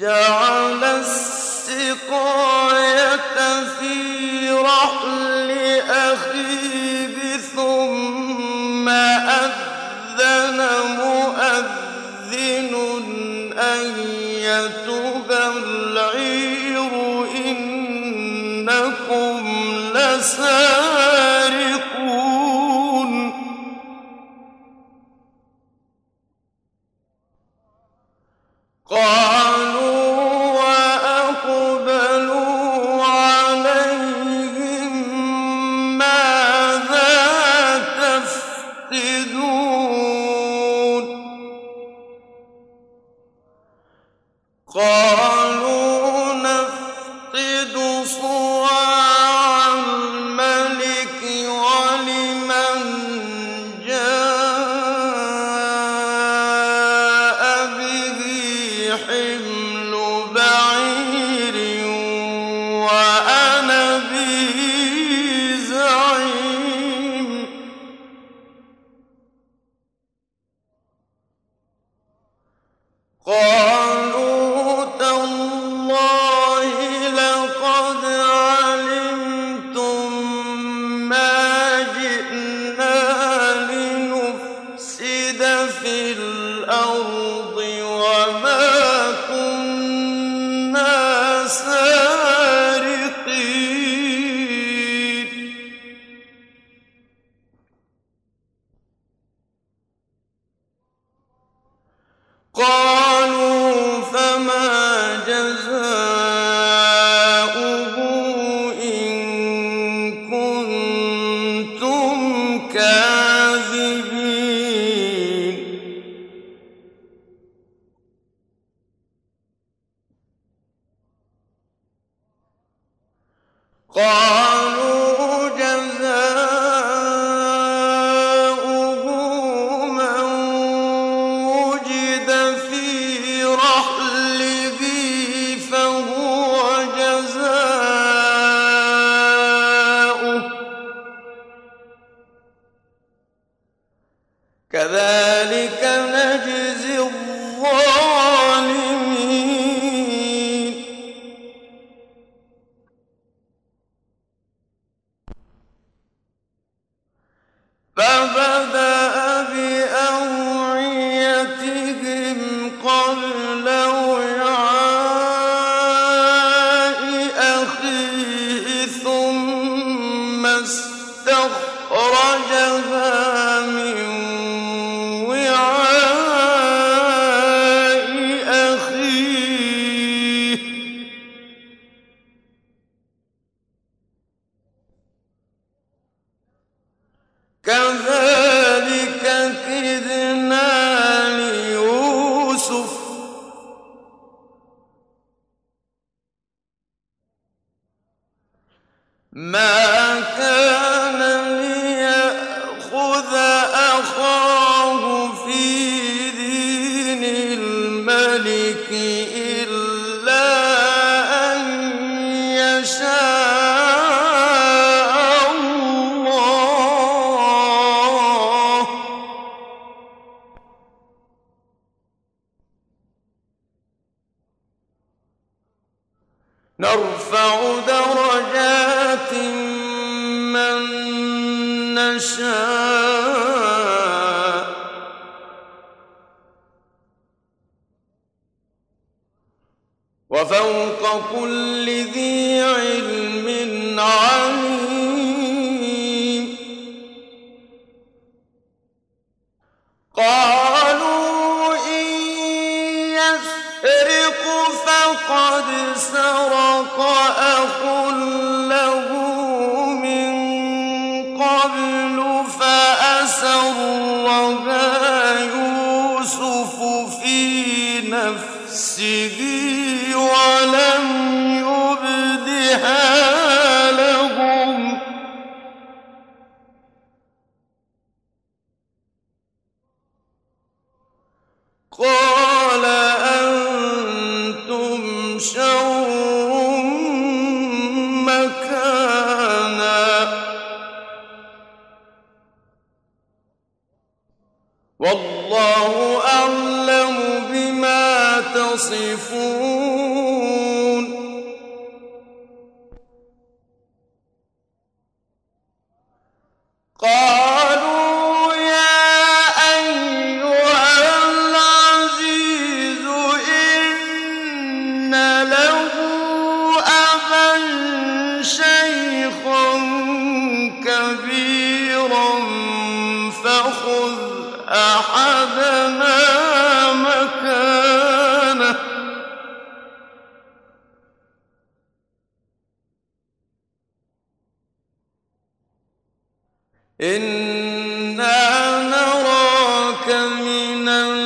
جعل السقاية في رحل أخيه ثم أذن مؤذن أيتها العير إنكم لسارقون قالوا وأقبلوا عليهم ماذا تفقدون قالوا نفقد صواع الملك ولمن جاء به حمل بعير وأنا به زعيم قالوا تالله لقد علمتم ما جئنا لنفسد في الأرض وما كنا سارقين قالوا فما جزاؤه إن كنتم كاذبين قالوا جزاؤه من وجد في رحله فهو جزاؤه كذلك نجزي الظالمين فبدأ بأوعيتهم قبل وعاء أخيه ثم استخرجها من وعاء أخيه كذلك كدنا ليوسف ما كان ليأخذ أخاه في دين الملك إلا أن يشاء الله نرفع درجات من نشاء وفوق كل ذي علم عليم قالوا إن يسرق فقد سرق أخ له من قبل فأسرها يوسف في نفسه ولم يبدها لهم قال أنتم شر مكانا والله أعلم بما تصفون شيخا كبيرا فخذ أحدنا مكانه إنا نراك من